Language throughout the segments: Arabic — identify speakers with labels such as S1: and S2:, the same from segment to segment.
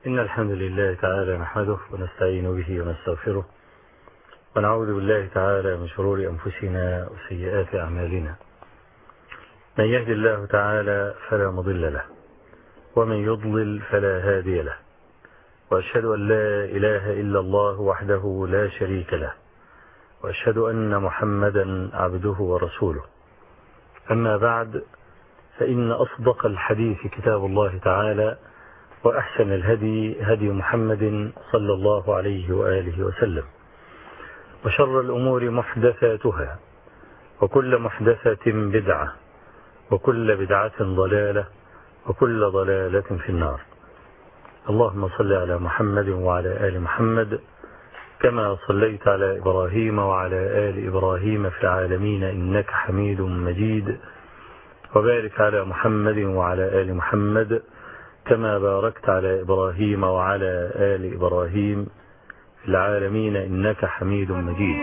S1: إن الحمد لله تعالى نحمده ونستعين به ونستغفره ونعوذ بالله تعالى من شرور أنفسنا وسيئات أعمالنا. من يهد الله تعالى فلا مضل له ومن يضلل فلا هادي له، وأشهد أن لا إله إلا الله وحده لا شريك له، وأشهد أن محمدا عبده ورسوله. أما بعد، فإن أصدق الحديث كتاب الله تعالى، وأحسن الهدي هدي محمد صلى الله عليه وآله وسلم، وشر الأمور محدثاتها، وكل محدثة بدعة، وكل بدعة ضلالة، وكل ضلالة في النار. اللهم صل على محمد وعلى آل محمد كما صليت على إبراهيم وعلى آل إبراهيم في العالمين إنك حميد مجيد، وبارك على محمد وعلى آل محمد كما باركت على إبراهيم وعلى آل إبراهيم في العالمين إنك حميد مجيد.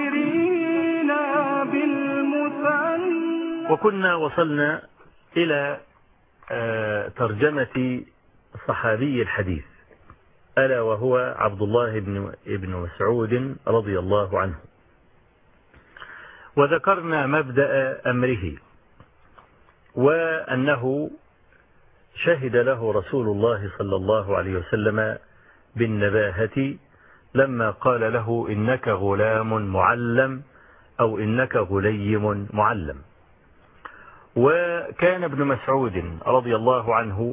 S1: وكنا وصلنا إلى ترجمة صحابي الحديث، ألا وهو عبد الله بن مسعود رضي الله عنه، وذكرنا مبدأ أمره، وأنه شهد له رسول الله صلى الله عليه وسلم بالنباهة لما قال له إنك غلام معلم أو إنك غليم معلم. وكان ابن مسعود رضي الله عنه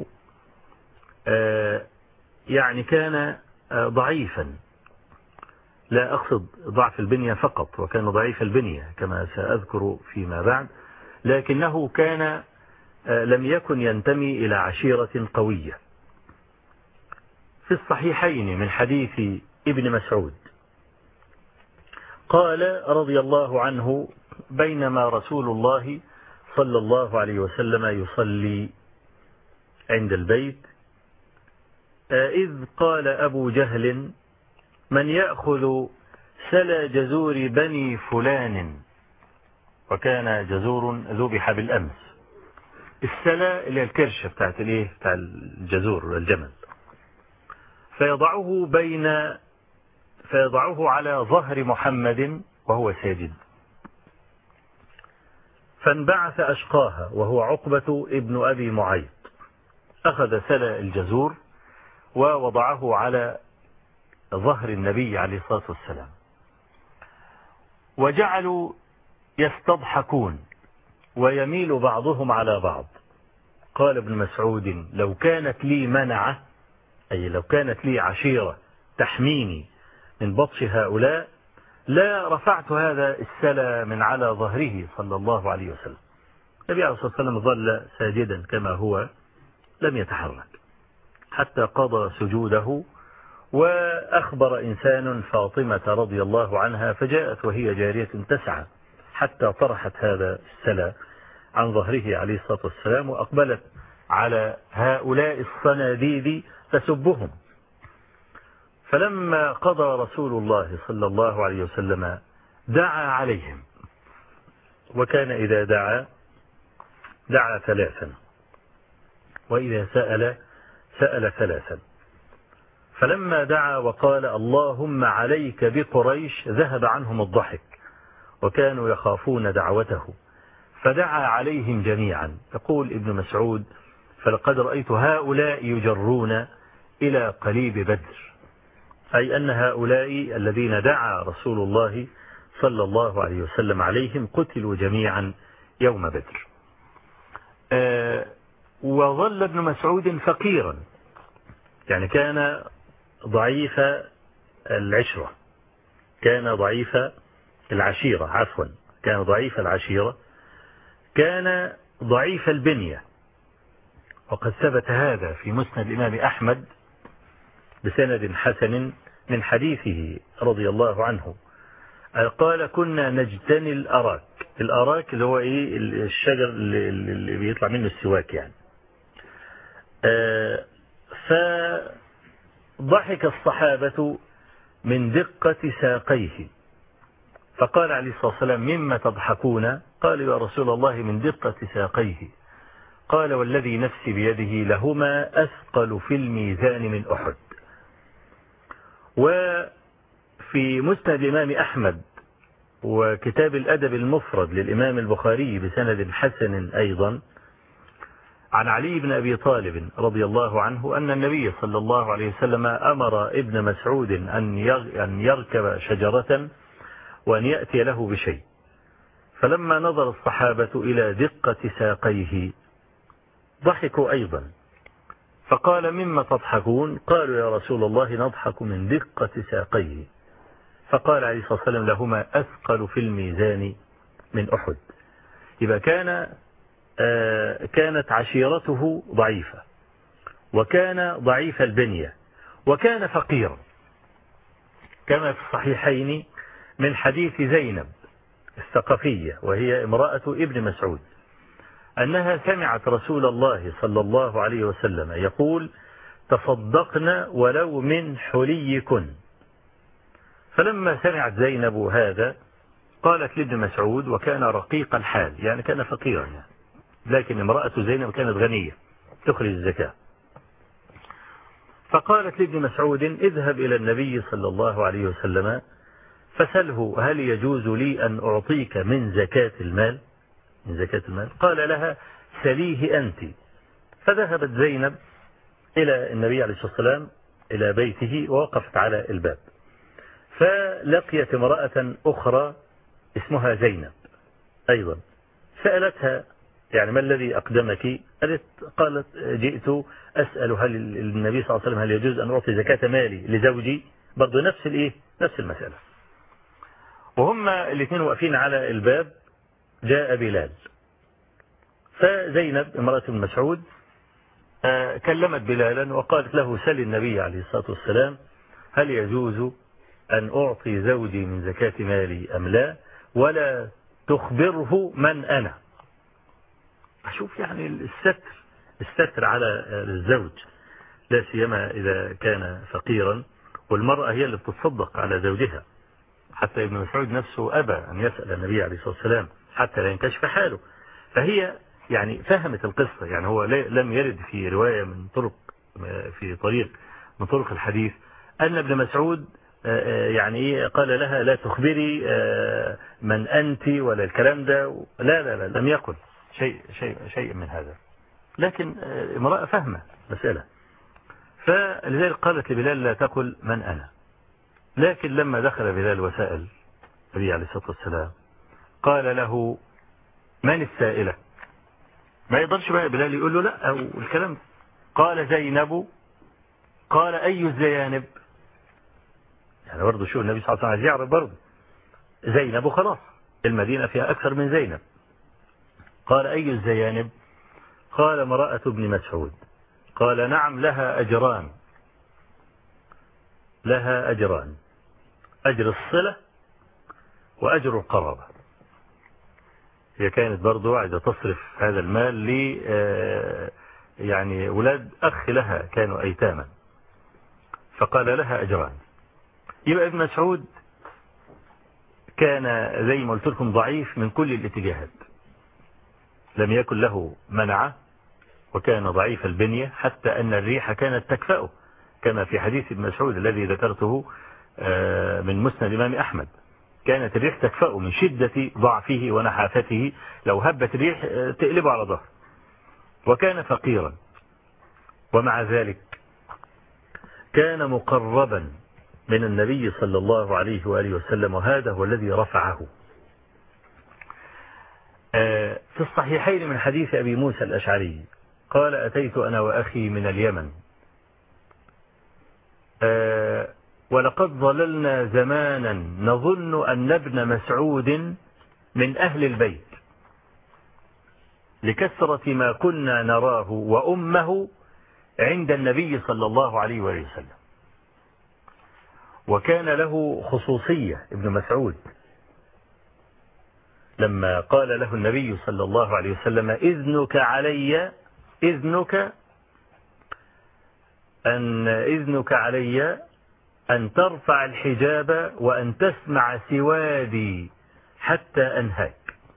S1: يعني كان ضعيفا، لا أقصد ضعف البنية فقط، وكان ضعيف البنية كما سأذكر فيما بعد، لكنه كان لم يكن ينتمي إلى عشيرة قوية. في الصحيحين من حديث ابن مسعود قال رضي الله عنه: بينما رسول الله صلى الله عليه وسلم يصلي عند البيت إذ قال أبو جهل: من يأخذ سلا جزور بني فلان؟ وكان جزور ذبح بالأمس. السلا اللي هي الكرشة بتاع الجزور الجمل، فيضعه على ظهر محمد وهو ساجد، فانبعث أشقاها وهو عقبة ابن أبي معيط، أخذ سلا الجزور ووضعه على ظهر النبي عليه الصلاة والسلام، وجعلوا يستضحكون ويميل بعضهم على بعض. قال ابن مسعود: لو كانت لي منعة، أي لو كانت لي عشيرة تحميني من بطش هؤلاء، لا رفعت هذا السلا من على ظهره صلى الله عليه وسلم. النبي عليه الصلاة والسلام ظل ساجدا كما هو، لم يتحرك حتى قضى سجوده. وأخبر إنسان فاطمة رضي الله عنها، فجاءت وهي جارية تسعى حتى طرحت هذا السلا عن ظهره عليه الصلاة والسلام، وأقبلت على هؤلاء الصناديد تسبهم. فلما قضى رسول الله صلى الله عليه وسلم دعا عليهم، وكان إذا دعا ثلاثا، وإذا سأل ثلاثا. فلما دعا وقال: اللهم عليك بقريش، ذهب عنهم الضحك وكانوا يخافون دعوته، فدعا عليهم جميعا. يقول ابن مسعود: فلقد رأيت هؤلاء يجرون إلى قليب بدر، أي أن هؤلاء الذين دعا رسول الله صلى الله عليه وسلم عليهم قتلوا جميعا يوم بدر. وظل ابن مسعود فقيرا، يعني كان ضعيف العشرة، كان ضعيف العشيرة، عفوا، كان ضعيف العشيرة، كان ضعيف البنية. وقد ثبت هذا في مسند الإمام أحمد بسند حسن من حديثه رضي الله عنه قال: كنا نجتني الأراك. الأراك اللي هو الشجر اللي بيطلع منه السواك يعني. فضحك الصحابة من دقة ساقيه، فقال عليه الصلاة والسلام: مما تضحكون؟ قالوا: يا رسول الله من دقة ساقيه. قال: والذي نفسي بيده لهما أثقل في الميزان من أحد. وفي مسند الإمام أحمد وكتاب الأدب المفرد للإمام البخاري بسند حسن أيضا عن علي بن أبي طالب رضي الله عنه أن النبي صلى الله عليه وسلم أمر ابن مسعود أن يركب شجرة وأن يأتي له بشيء، فلما نظر الصحابة إلى دقة ساقيه ضحكوا أيضا، فقال: مما تضحكون؟ قالوا: يا رسول الله نضحك من دقة ساقيه. فقال عليه الصلاة والسلام: لهما أثقل في الميزان من أحد. يبقى كانت عشيرته ضعيفة، وكان ضعيف البنية، وكان فقيرا، كما في الصحيحين من حديث زينب الثقفية وهي امرأة ابن مسعود أنها سمعت رسول الله صلى الله عليه وسلم يقول: تصدقن ولو من حليكن. فلما سمعت زينب هذا قالت لابن مسعود، وكان رقيق الحال يعني كان فقيرا يعني، لكن امرأة زينب كانت غنية تخرج الزكاة، فقالت لابن مسعود: اذهب إلى النبي صلى الله عليه وسلم فسله هل يجوز لي أن أعطيك من زكاة المال؟ من زكاة المال؟ قال لها: سليه أنت. فذهبت زينب إلى النبي عليه الصلاة والسلام إلى بيته ووقفت على الباب، فلقيت امرأة أخرى اسمها زينب أيضا، سألتها: يعني ما الذي أقدمك؟ قالت: جئت أسأل هل النبي صلى الله عليه وسلم هل يجوز أن أعطي زكاة مالي لزوجي؟ برضو نفس المسألة. وهم الاثنين واقفين على الباب جاء بلال، فزينب امرأة ابن مسعود كلمت بلالا وقالت له: سل النبي عليه الصلاة والسلام هل يجوز أن أعطي زوجي من زكاة مالي أم لا، ولا تخبره من أنا. أشوف يعني الستر على الزوج، لا سيما إذا كان فقيرا، والمرأة هي اللي بتتصدق على زوجها. حتى ابن مسعود نفسه أبى أن يسأل النبي عليه الصلاة والسلام حتى لا ينكشف حاله. فهي يعني فهمت القصة، يعني هو لم يرد في رواية في طريق من طرق الحديث أن ابن مسعود يعني قال لها: لا تخبري من أنت ولا الكلام ده، لا لم يقل شيء من هذا، لكن امرأة فهمة مسألة، فلذلك قالت لبلال: لا تقل من أنا. لكن لما دخل بلال وسأل النبي عليه الصلاة والسلام قال له: من السائلة؟ ما يقدرش بقى بلال يقول له لا أو الكلام. قال: زينب. قال: أي الزيانب؟ يعني برضه شو النبي صلى الله عليه وسلم يعرف برضه زينب، وخلاص المدينة فيها أكثر من زينب. قال: أي الزيانب؟ قال: امرأة ابن مسعود. قال: نعم، لها أجران. لها أجران: أجر الصلة وأجر القرابة. هي كانت برضو عايزة تصرف هذا المال ل يعني ولاد أخ لها كانوا أيتاما، فقال: لها أجران. يبقى ابن مسعود كان زي ما قلت لكم ضعيف من كل الاتجاهات، لم يكن له منعة، وكان ضعيف البنية، حتى أن الريح كانت تكفأه كما في حديث ابن مسعود الذي ذكرته من مسند الإمام أحمد. كانت الريح تكفأه من شدة ضعفه ونحافته، لو هبت الريح تقلبه على ظهر. وكان فقيرا، ومع ذلك كان مقربا من النبي صلى الله عليه وآله وسلم، وهذا هو الذي رفعه. في الصحيحين من حديث أبي موسى الأشعري قال: أتيت أنا وأخي من اليمن، ولقد ظللنا زمانا نظن أن ابن مسعود من أهل البيت لكثرة ما كنا نراه وأمه عند النبي صلى الله عليه وسلم. وكان له خصوصية ابن مسعود، لما قال له النبي صلى الله عليه وسلم: إذنك علي أن ترفع الحجاب وأن تسمع سوادي حتى أنهاك.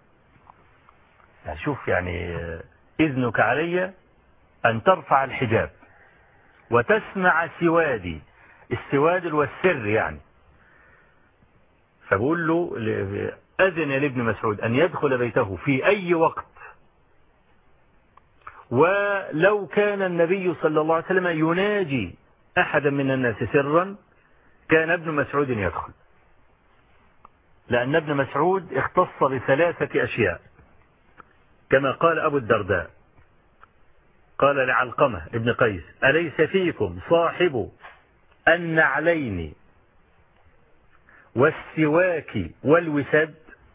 S1: شوف يعني إذنك علي أن ترفع الحجاب وتسمع سوادي، السواد والسر يعني. فبقول له أذن لابن مسعود أن يدخل بيته في أي وقت، ولو كان النبي صلى الله عليه وسلم يناجي أحدا من الناس سرا كان ابن مسعود يدخل، لأن ابن مسعود اختص بثلاثة أشياء كما قال أبو الدرداء، قال لعلقمة ابن قيس: أليس فيكم صاحب النعلين والسواك والوساد؟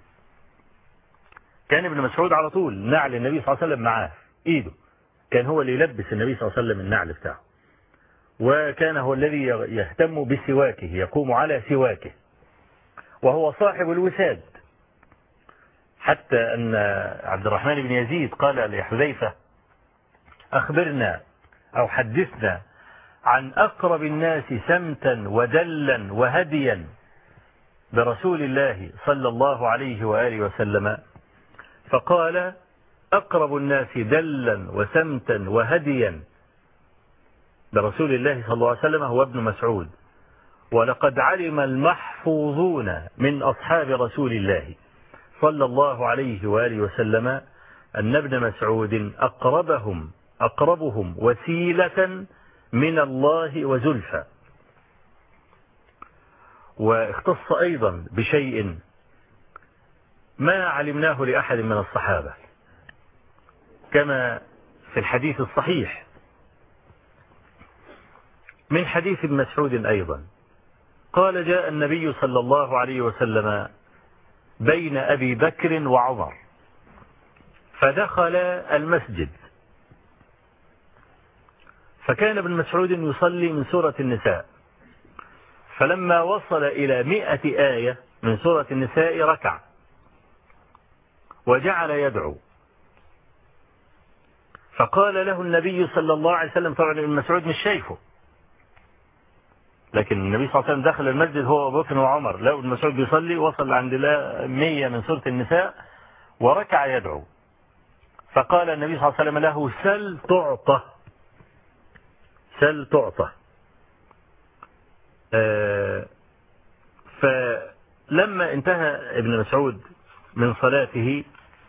S1: كان ابن مسعود على طول نعل النبي صلى الله عليه وسلم معاه ايده، كان هو اللي يلبس النبي صلى الله عليه وسلم النعل بتاعه، وكان هو الذي يهتم بسواكه، يقوم على سواكه، وهو صاحب الوساد. حتى أن عبد الرحمن بن يزيد قال لحذيفة: أخبرنا أو حدثنا عن أقرب الناس سمتا ودلا وهديا برسول الله صلى الله عليه وآله وسلم. فقال: أقرب الناس دلا وسمتا وهديا برسول الله صلى الله عليه وسلم هو ابن مسعود، ولقد علم المحفوظون من أصحاب رسول الله صلى الله عليه وآله وسلم أن ابن مسعود أقربهم وسيلة من الله وزلفى. واختص أيضا بشيء ما علمناه لأحد من الصحابة، كما في الحديث الصحيح من حديث ابن مسعود أيضا، قال: جاء النبي صلى الله عليه وسلم بين أبي بكر وعمر فدخل المسجد، فكان ابن مسعود يصلي من سورة النساء، فلما وصل إلى 100 آية من سورة النساء ركع وجعل يدعو، فقال له النبي صلى الله عليه وسلم، طبعا ابن مسعود مش شايفه، لكن النبي صلى الله عليه وسلم دخل المسجد هو أبو بكر وعمر، لو ابن مسعود بيصلي وصل عند 100 من سورة النساء وركع يدعو، فقال النبي صلى الله عليه وسلم له: سل تعطى، سل تعطى. فلما انتهى ابن مسعود من صلاته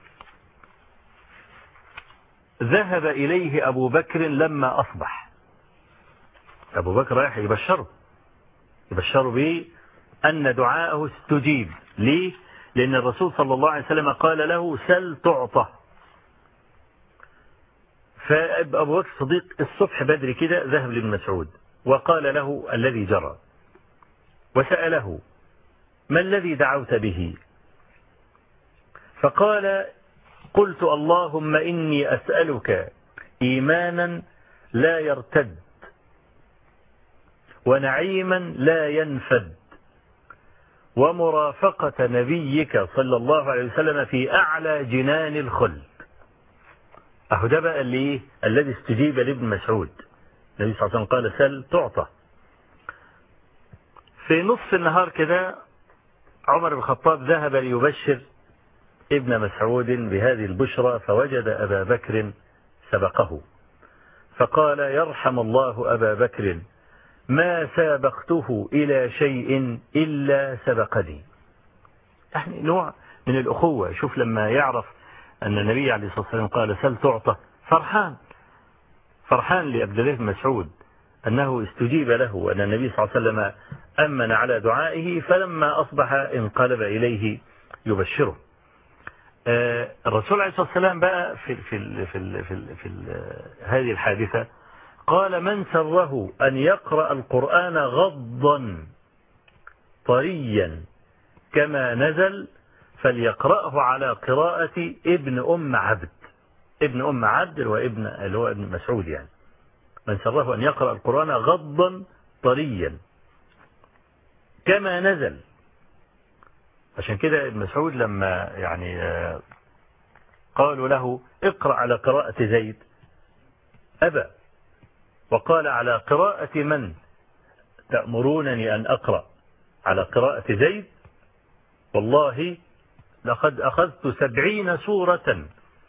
S1: ذهب إليه أبو بكر لما أصبح. أبو بكر رايح يبشره به أن دعاءه استجيب. ليه؟ لأن الرسول صلى الله عليه وسلم قال له: سل تعطى. فأبو بكر الصديق الصبح بدري كده ذهب لابن مسعود وقال له الذي جرى، وسأله: ما الذي دعوت به؟ فقال: قلت اللهم إني أسألك إيمانا لا يرتد، ونعيما لا ينفد، ومرافقة نبيك صلى الله عليه وسلم في أعلى جنان الخلد. أهو ده بقى اللي الذي استجيب لابن مسعود. النبي صلى الله عليه وسلم قال: سل تعطى. في نصف النهار كده عمر بن الخطاب ذهب ليبشر ابن مسعود بهذه البشرى، فوجد أبا بكر سبقه، فقال: يرحم الله أبا بكر، ما سابقته إلى شيء إلا سبقني. يعني نوع من الأخوة. شوف لما يعرف أن النبي عليه الصلاة والسلام قال: سل تعطى، فرحان لعبد الله بن مسعود أنه استجيب له، وأن النبي صلى الله عليه وسلم أمن على دعائه، فلما أصبح انقلب إليه يبشره. الرسول عليه الصلاة والسلام بقى في هذه الحادثة قال: من سره أن يقرأ القرآن غضا طريا كما نزل فليقرأه على قراءة ابن أم عبد. ابن أم عبد اللي هو ابن مسعود يعني. من سره أن يقرأ القرآن غضا طريا كما نزل. عشان كده ابن مسعود لما يعني قالوا له: اقرأ على قراءة زيد، أبى، وقال: على قراءة من تأمرونني أن أقرأ؟ على قراءة زيد؟ والله لقد أخذت 70 سورة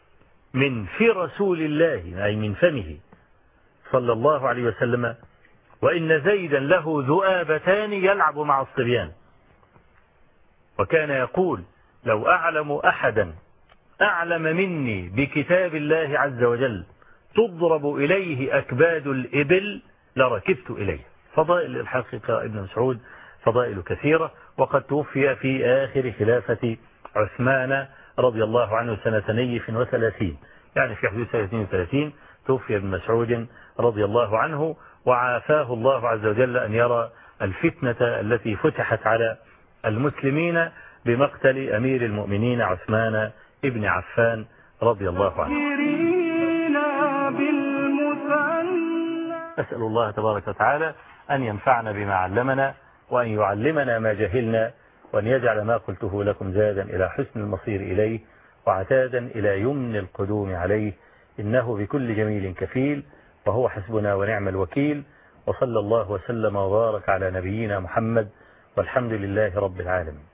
S1: من في رسول الله، أي من فمه صلى الله عليه وسلم، وإن زيدا له ذؤابتان يلعب مع الصبيان. وكان يقول لو أعلم أحدا أعلم مني بكتاب الله عز وجل تضرب إليه أكباد الإبل لركبت إليه. فضائل الحقيقة ابن مسعود فضائل كثيرة، وقد توفي في آخر خلافة عثمان رضي الله عنه سنة 32، يعني في حدود سنة 32 توفي ابن مسعود رضي الله عنه، وعافاه الله عز وجل أن يرى الفتنة التي فتحت على المسلمين بمقتل أمير المؤمنين عثمان ابن عفان رضي الله عنه. أسأل الله تبارك وتعالى أن ينفعنا بما علمنا، وأن يعلمنا ما جهلنا، وأن يجعل ما قلته لكم زادا إلى حسن المصير إليه، وعتادا إلى يمن القدوم عليه، إنه بكل جميل كفيل، وهو حسبنا ونعم الوكيل. وصلى الله وسلم وبارك على نبينا محمد، والحمد لله رب العالمين.